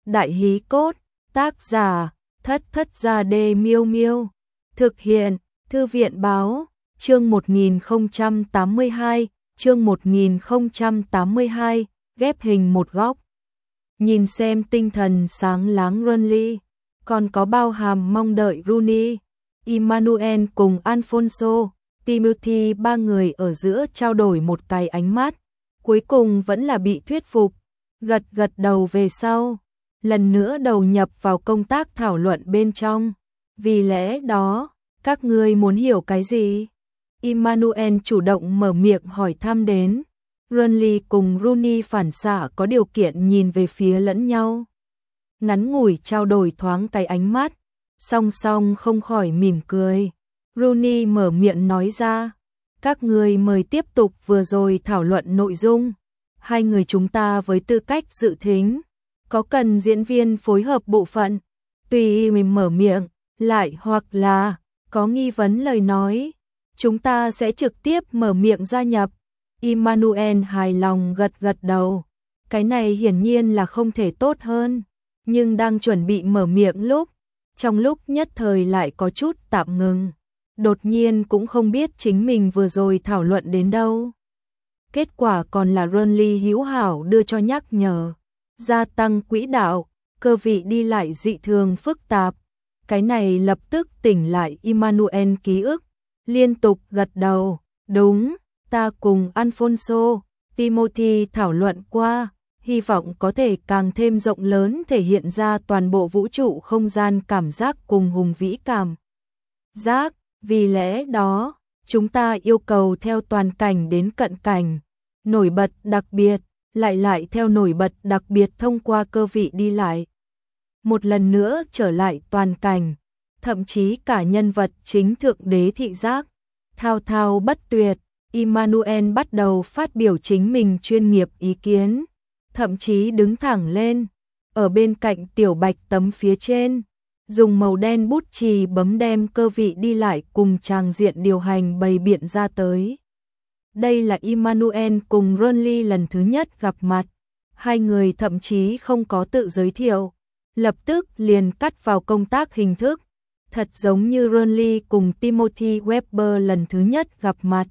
Đại hí cốt, tác giả, Thất Thất Gia Đê Miêu Miêu. Thực hiện, Thư viện báo, chương 1082, chương 1082, ghép hình một góc. Nhìn xem tinh thần sáng láng Burnley, còn có bao hàm mong đợi Rooney, Emmanuel cùng Alphonso, Timothy, ba người ở giữa trao đổi một cái ánh mắt, cuối cùng vẫn là bị thuyết phục, gật gật đầu về sau, lần nữa đầu nhập vào công tác thảo luận bên trong. Vì lẽ đó, các ngươi muốn hiểu cái gì? Emmanuel chủ động mở miệng hỏi thăm đến. Burnley cùng Rooney phản xạ có điều kiện nhìn về phía lẫn nhau. Ngắn ngủi trao đổi thoáng cái ánh mắt, song song không khỏi mỉm cười. Rooney mở miệng nói ra, các ngươi mời tiếp tục vừa rồi thảo luận nội dung. Hai người chúng ta với tư cách dự thính, có cần diễn viên phối hợp bộ phận, tùy mình mở miệng, lại hoặc là có nghi vấn lời nói, chúng ta sẽ trực tiếp mở miệng gia nhập. Emmanuel hài lòng gật gật đầu, cái này hiển nhiên là không thể tốt hơn, nhưng đang chuẩn bị mở miệng lúc, trong lúc nhất thời lại có chút tạm ngừng, đột nhiên cũng không biết chính mình vừa rồi thảo luận đến đâu. Kết quả còn là Burnley hữu hảo đưa cho nhắc nhở, gia tăng quỹ đạo, cơ vị đi lại dị thường phức tạp. Cái này lập tức tỉnh lại Emmanuel ký ức, liên tục gật đầu, đúng, ta cùng Alphonso, Timothy thảo luận qua, hy vọng có thể càng thêm rộng lớn thể hiện ra toàn bộ vũ trụ không gian cảm giác cùng hùng vĩ cảm giác, vì lẽ đó, chúng ta yêu cầu theo toàn cảnh đến cận cảnh, nổi bật đặc biệt, lại theo nổi bật đặc biệt thông qua cơ vị đi lại. Một lần nữa trở lại toàn cảnh, thậm chí cả nhân vật chính thượng đế thị giác, thao thao bất tuyệt, Emmanuel bắt đầu phát biểu chính mình chuyên nghiệp ý kiến, thậm chí đứng thẳng lên, ở bên cạnh tiểu bạch tấm phía trên, dùng màu đen bút chì bấm đem cơ vị đi lại cùng tràng diện điều hành bày biện ra tới. Đây là Emmanuel cùng Burnley lần thứ nhất gặp mặt, hai người thậm chí không có tự giới thiệu, lập tức liền cắt vào công tác hình thức, thật giống như Burnley cùng Timothy Webber lần thứ nhất gặp mặt.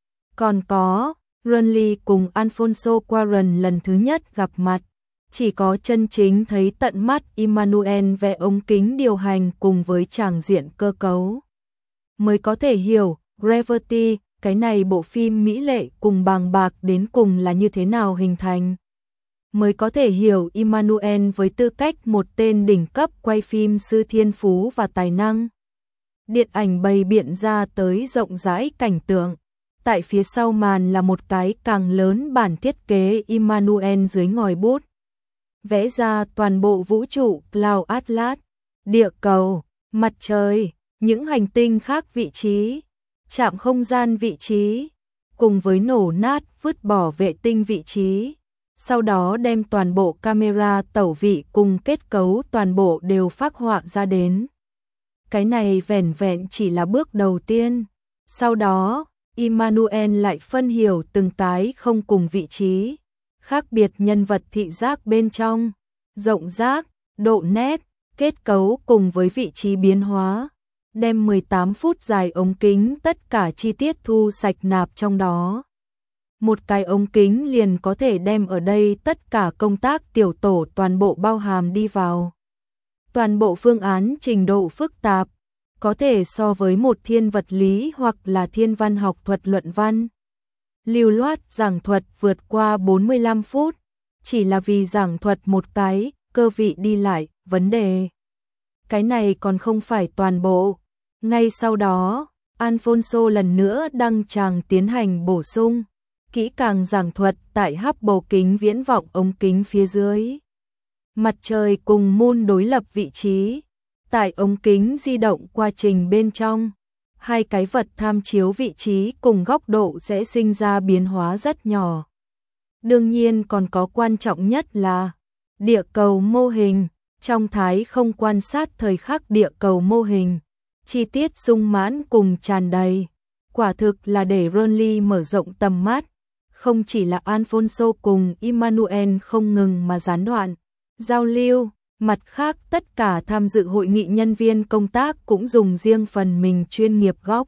Còn có, Burnley cùng Alphonso Cuarón lần thứ nhất gặp mặt, chỉ có chân chính thấy tận mắt Emmanuel vẽ ống kính điều hành cùng với tràng diện cơ cấu, mới có thể hiểu Gravity, cái này bộ phim mỹ lệ cùng bàng bạc đến cùng là như thế nào hình thành. Mới có thể hiểu Emmanuel với tư cách một tên đỉnh cấp quay phim sư thiên phú và tài năng. Điện ảnh bày biện ra tới rộng rãi cảnh tượng, tại phía sau màn là một cái càng lớn bản thiết kế Emmanuel dưới ngòi bút. Vẽ ra toàn bộ vũ trụ Cloud Atlas, địa cầu, mặt trời, những hành tinh khác vị trí, trạm không gian vị trí, cùng với nổ nát vứt bỏ vệ tinh vị trí. Sau đó đem toàn bộ camera tẩu vị cùng kết cấu toàn bộ đều phác họa ra đến. Cái này vẻn vẹn chỉ là bước đầu tiên. Sau đó, Emmanuel lại phân hiểu từng cái không cùng vị trí, khác biệt nhân vật thị giác bên trong, rộng rác, độ nét, kết cấu cùng với vị trí biến hóa. Đem 18 phút dài ống kính tất cả chi tiết thu sạch nạp trong đó. Một cái ống kính liền có thể đem ở đây tất cả công tác tiểu tổ toàn bộ bao hàm đi vào. Toàn bộ phương án trình độ phức tạp, có thể so với một thiên vật lý hoặc là thiên văn học thuật luận văn. Lưu loát giảng thuật vượt qua 45 phút, chỉ là vì giảng thuật một cái, cơ vị đi lại, vấn đề. Cái này còn không phải toàn bộ. Ngay sau đó, Alphonso lần nữa đăng tràng tiến hành bổ sung, kỹ càng giảng thuật tại Hubble kính viễn vọng ống kính phía dưới. Mặt trời cùng Moon đối lập vị trí, tại ống kính di động quá trình bên trong, hai cái vật tham chiếu vị trí cùng góc độ sẽ sinh ra biến hóa rất nhỏ. Đương nhiên còn có quan trọng nhất là địa cầu mô hình, trong thái không quan sát thời khắc địa cầu mô hình, chi tiết sung mãn cùng tràn đầy, quả thực là để Burnley mở rộng tầm mắt, không chỉ là Alphonso cùng Emmanuel không ngừng mà gián đoạn, giao lưu, Mặt khác tất cả tham dự hội nghị nhân viên công tác cũng dùng riêng phần mình chuyên nghiệp góc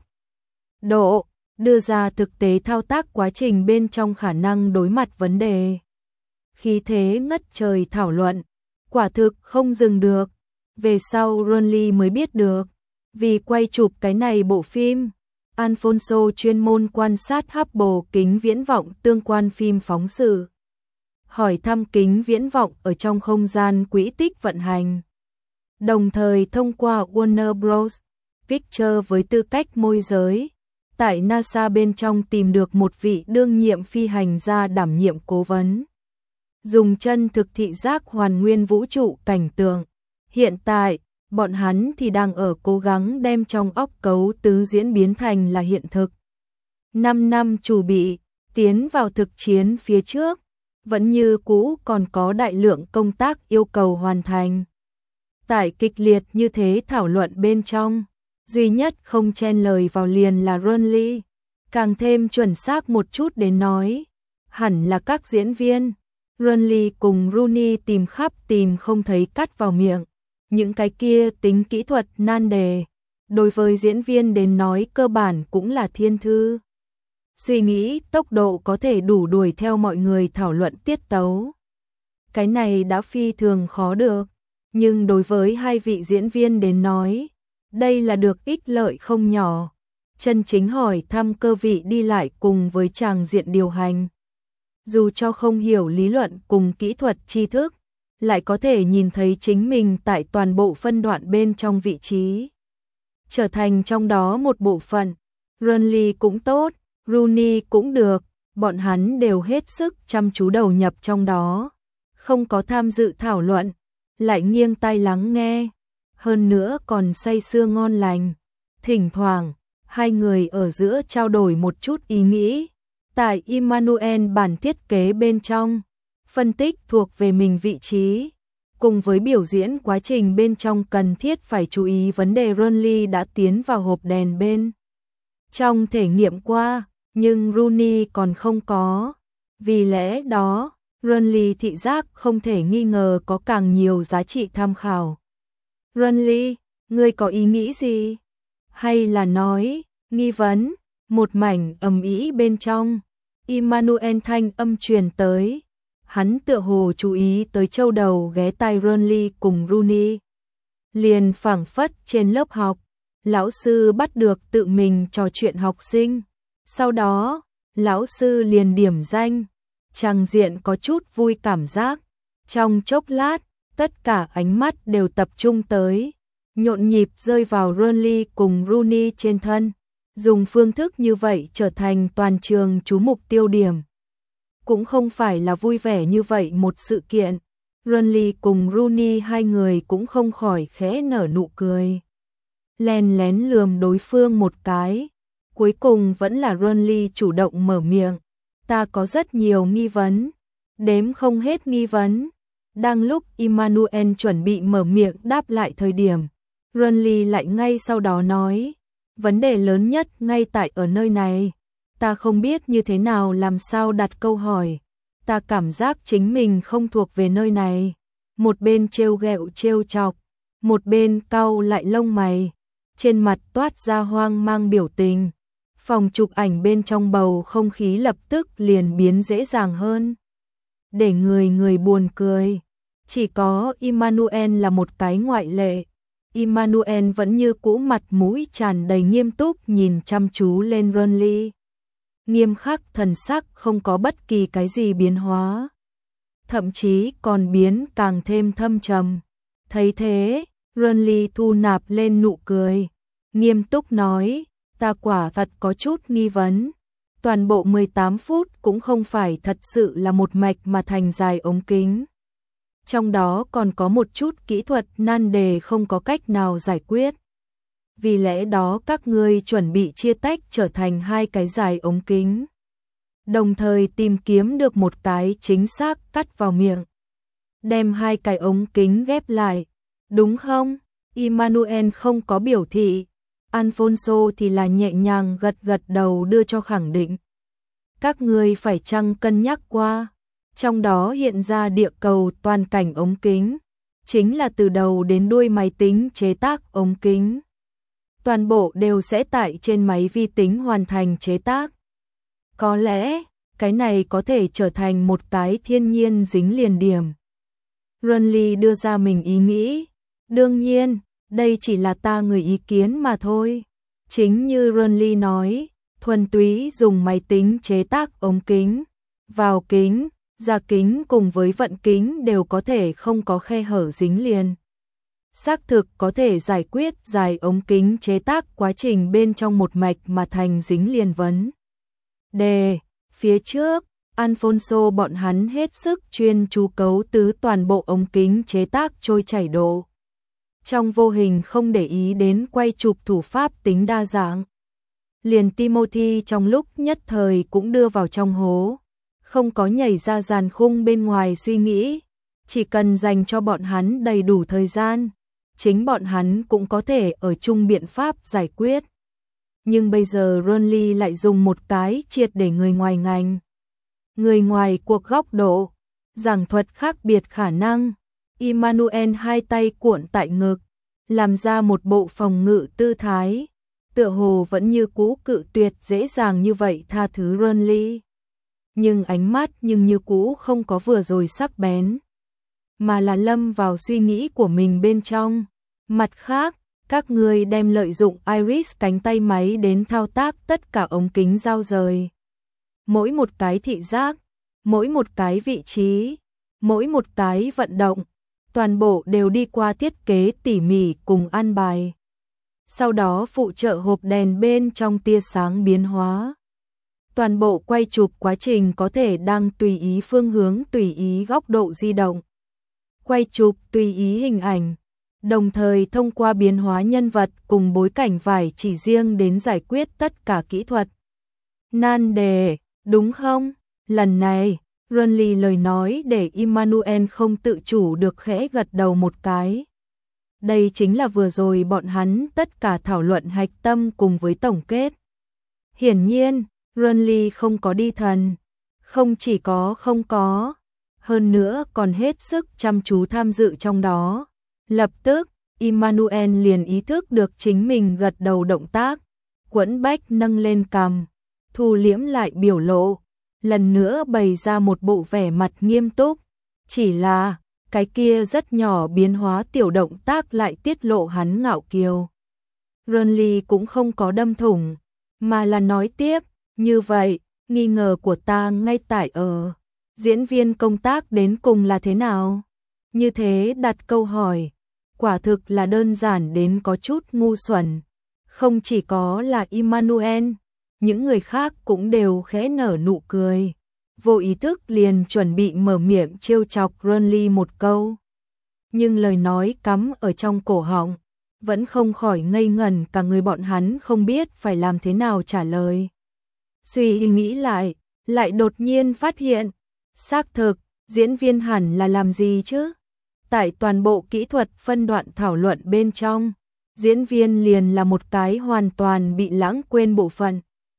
độ, đưa ra thực tế thao tác quá trình bên trong khả năng đối mặt vấn đề. Khí thế ngất trời thảo luận, quả thực không dừng được. Về sau Ronly mới biết được, vì quay chụp cái này bộ phim, Alfonso chuyên môn quan sát Hubble kính viễn vọng tương quan phim phóng sự, hỏi thăm kính viễn vọng ở trong không gian quỹ tích vận hành. Đồng thời thông qua Warner Bros. Pictures với tư cách môi giới, tại NASA bên trong tìm được một vị đương nhiệm phi hành gia đảm nhiệm cố vấn. Dùng chân thực thị giác hoàn nguyên vũ trụ cảnh tượng. Hiện tại, bọn hắn thì đang ở cố gắng đem trong óc cấu tứ diễn biến thành là hiện thực. 5 năm chuẩn bị, tiến vào thực chiến phía trước, vẫn như cũ còn có đại lượng công tác yêu cầu hoàn thành. Tại kịch liệt như thế thảo luận bên trong, duy nhất không chen lời vào liền là Ronly, càng thêm chuẩn xác một chút đến nói, hẳn là các diễn viên. Ronly cùng Rooney tìm khắp tìm không thấy cắt vào miệng, những cái kia tính kỹ thuật nan đề, đối với diễn viên đến nói cơ bản cũng là thiên thư. Suy nghĩ tốc độ có thể đủ đuổi theo mọi người thảo luận tiết tấu. Cái này đã phi thường khó được, nhưng đối với hai vị diễn viên đến nói, đây là được ích lợi không nhỏ. Chân chính hỏi thăm cơ vị đi lại cùng với tràng diện điều hành. Dù cho không hiểu lý luận cùng kỹ thuật tri thức, lại có thể nhìn thấy chính mình tại toàn bộ phân đoạn bên trong vị trí. Trở thành trong đó một bộ phận, Ronly cũng tốt, Rooney cũng được, bọn hắn đều hết sức chăm chú đầu nhập trong đó. Không có tham dự thảo luận, lại nghiêng tai lắng nghe, hơn nữa còn say sưa ngon lành. Thỉnh thoảng, hai người ở giữa trao đổi một chút ý nghĩ. Tại Emmanuel bản thiết kế bên trong, phân tích thuộc về mình vị trí, cùng với biểu diễn quá trình bên trong cần thiết phải chú ý vấn đề. Ronly đã tiến vào hộp đèn bên trong thể nghiệm qua, nhưng Rooney còn không có. Vì lẽ đó, Ronly thị giác không thể nghi ngờ có càng nhiều giá trị tham khảo. Ronly, ngươi có ý nghĩ gì? Hay là nói, nghi vấn? Một mảnh ầm ĩ bên trong, Emmanuel thanh âm truyền tới. Hắn tựa hồ chú ý tới châu đầu ghé tai Ronly cùng Rooney. Liền phảng phất trên lớp học, lão sư bắt được tự mình trò chuyện học sinh. Sau đó, lão sư liền điểm danh, tràng diện có chút vui cảm giác. Trong chốc lát, tất cả ánh mắt đều tập trung tới, nhộn nhịp rơi vào Ronly cùng Rooney trên thân. Dùng phương thức như vậy trở thành toàn trường chú mục tiêu điểm. Cũng không phải là vui vẻ như vậy một sự kiện. Ronly cùng Rooney hai người cũng không khỏi khẽ nở nụ cười. Lén lén lườm đối phương một cái. Cuối cùng vẫn là Ronly chủ động mở miệng. Ta có rất nhiều nghi vấn. Đếm không hết nghi vấn. Đang lúc Emmanuel chuẩn bị mở miệng đáp lại thời điểm, Ronly lại ngay sau đó nói. Vấn đề lớn nhất ngay tại ở nơi này. Ta không biết như thế nào làm sao đặt câu hỏi. Ta cảm giác chính mình không thuộc về nơi này. Một bên trêu ghẹo trêu chọc, một bên cau lại lông mày, trên mặt toát ra hoang mang biểu tình. Phòng chụp ảnh bên trong bầu không khí lập tức liền biến dễ dàng hơn. Để người buồn cười. Chỉ có Emmanuel là một cái ngoại lệ. Emmanuel vẫn như cũ mặt mũi tràn đầy nghiêm túc nhìn chăm chú lên Ronly. Nghiêm khắc thần sắc không có bất kỳ cái gì biến hóa. Thậm chí còn biến càng thêm thâm trầm. Thấy thế, Ronly thu nạp lên nụ cười. Nghiêm túc nói, ta quả thật có chút nghi vấn. Toàn bộ 18 phút cũng không phải thật sự là một mạch mà thành dài ống kính. Trong đó còn có một chút kỹ thuật nan đề không có cách nào giải quyết. Vì lẽ đó các ngươi chuẩn bị chia tách trở thành hai cái dài ống kính. Đồng thời tìm kiếm được một cái chính xác cắt vào miệng. Đem hai cái ống kính ghép lại. Đúng không? Emmanuel không có biểu thị. Alfonso thì là nhẹ nhàng gật gật đầu đưa cho khẳng định. Các ngươi phải chăng cân nhắc qua. Trong đó hiện ra địa cầu toàn cảnh ống kính. chính là từ đầu đến đuôi máy tính chế tác ống kính. Toàn bộ đều sẽ tại trên máy vi tính hoàn thành chế tác. Có lẽ, cái này có thể trở thành một cái thiên nhiên dính liền điểm. Runly đưa ra mình ý nghĩ. Đương nhiên, đây chỉ là ta người ý kiến mà thôi. Chính như Runly nói, thuần túy dùng máy tính chế tác ống kính, vào kính, ra kính cùng với vận kính đều có thể không có khe hở dính liền. Xác thực có thể giải quyết dài ống kính chế tác quá trình bên trong một mạch mà thành dính liền vấn đề. Phía trước, Alfonso bọn hắn hết sức chuyên chú cấu tứ toàn bộ ống kính chế tác trôi chảy độ. Trong vô hình không để ý đến quay chụp thủ pháp tính đa dạng. Liền Timothy trong lúc nhất thời cũng đưa vào trong hố. Không có nhảy ra dàn khung bên ngoài suy nghĩ. Chỉ cần dành cho bọn hắn đầy đủ thời gian, chính bọn hắn cũng có thể ở chung biện pháp giải quyết. Nhưng bây giờ Runly lại dùng một cái triệt để người ngoài ngành. Người ngoài cuộc góc độ, giảng thuật khác biệt khả năng. Emmanuel hai tay cuộn tại ngực, làm ra một bộ phòng ngự tư thái. Tựa hồ vẫn như cũ cự tuyệt dễ dàng như vậy tha thứ Runly. Nhưng ánh mắt như cũ không có vừa rồi sắc bén, mà là lâm vào suy nghĩ của mình bên trong. Mặt khác, các người đem lợi dụng Iris cánh tay máy đến thao tác tất cả ống kính giao rời. Mỗi một cái thị giác, mỗi một cái vị trí, mỗi một cái vận động, toàn bộ đều đi qua thiết kế tỉ mỉ cùng an bài. Sau đó phụ trợ hộp đèn bên trong tia sáng biến hóa. Toàn bộ quay chụp quá trình có thể đang tùy ý phương hướng, tùy ý góc độ di động. Quay chụp tùy ý hình ảnh, đồng thời thông qua biến hóa nhân vật cùng bối cảnh vải chỉ riêng đến giải quyết tất cả kỹ thuật nan đề, đúng không? Lần này, Runly lời nói để Emmanuel không tự chủ được khẽ gật đầu một cái. Đây chính là vừa rồi bọn hắn tất cả thảo luận hạch tâm cùng với tổng kết. Hiển nhiên, Runly không có đi thần, không chỉ có không có, hơn nữa còn hết sức chăm chú tham dự trong đó. Lập tức, Emmanuel liền ý thức được chính mình gật đầu động tác, Quẫn Bách nâng lên cằm, thu liễm lại biểu lộ, lần nữa bày ra một bộ vẻ mặt nghiêm túc. Chỉ là, cái kia rất nhỏ biến hóa tiểu động tác lại tiết lộ hắn ngạo kiều. Runly cũng không có đâm thủng, mà là nói tiếp, như vậy, nghi ngờ của ta ngay tại ở diễn viên công tác đến cùng là thế nào? Như thế đặt câu hỏi, quả thực là đơn giản đến có chút ngu xuẩn. Không chỉ có là Emmanuel, những người khác cũng đều khẽ nở nụ cười. Vô ý thức liền chuẩn bị mở miệng trêu chọc Runly một câu. Nhưng lời nói cắm ở trong cổ họng, vẫn không khỏi ngây ngẩn cả người bọn hắn không biết phải làm thế nào trả lời. Suy nghĩ lại đột nhiên phát hiện, xác thực, diễn viên hẳn là làm gì chứ? Tại toàn bộ kỹ thuật phân đoạn thảo luận bên trong, diễn viên liền là một cái hoàn toàn bị lãng quên bộ phận.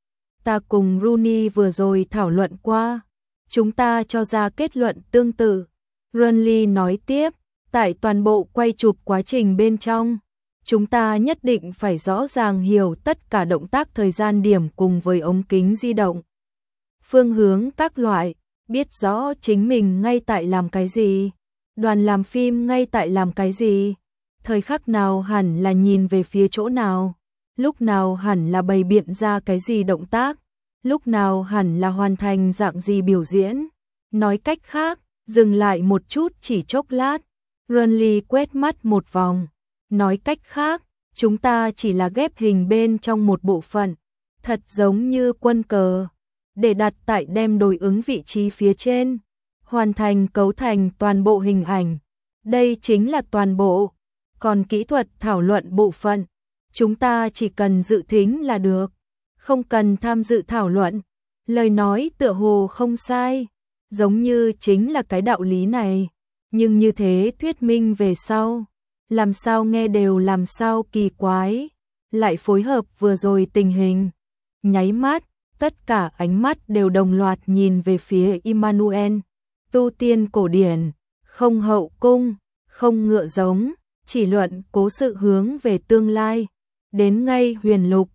Ta cùng Rooney vừa rồi thảo luận qua, chúng ta cho ra kết luận tương tự. Runly nói tiếp, tại toàn bộ quay chụp quá trình bên trong, chúng ta nhất định phải rõ ràng hiểu tất cả động tác thời gian điểm cùng với ống kính di động. Phương hướng các loại, biết rõ chính mình ngay tại làm cái gì, đoàn làm phim ngay tại làm cái gì, thời khắc nào hẳn là nhìn về phía chỗ nào, lúc nào hẳn là bày biện ra cái gì động tác, lúc nào hẳn là hoàn thành dạng gì biểu diễn. Nói cách khác, dừng lại một chút chỉ chốc lát, Runly quét mắt một vòng. Nói cách khác, chúng ta chỉ là ghép hình bên trong một bộ phận, thật giống như quân cờ, để đặt tại đem đối ứng vị trí phía trên, hoàn thành cấu thành toàn bộ hình ảnh. Đây chính là toàn bộ. Còn kỹ thuật thảo luận bộ phận, chúng ta chỉ cần dự thính là được, không cần tham dự thảo luận. Lời nói tựa hồ không sai, giống như chính là cái đạo lý này, nhưng như thế thuyết minh về sau, làm sao nghe đều làm sao kỳ quái, lại phối hợp vừa rồi tình hình. Nháy mắt, tất cả ánh mắt đều đồng loạt nhìn về phía Emmanuel. Tu tiên cổ điển, không hậu cung, không ngựa giống, chỉ luận cố sự hướng về tương lai. Đến ngay Huyền Lục,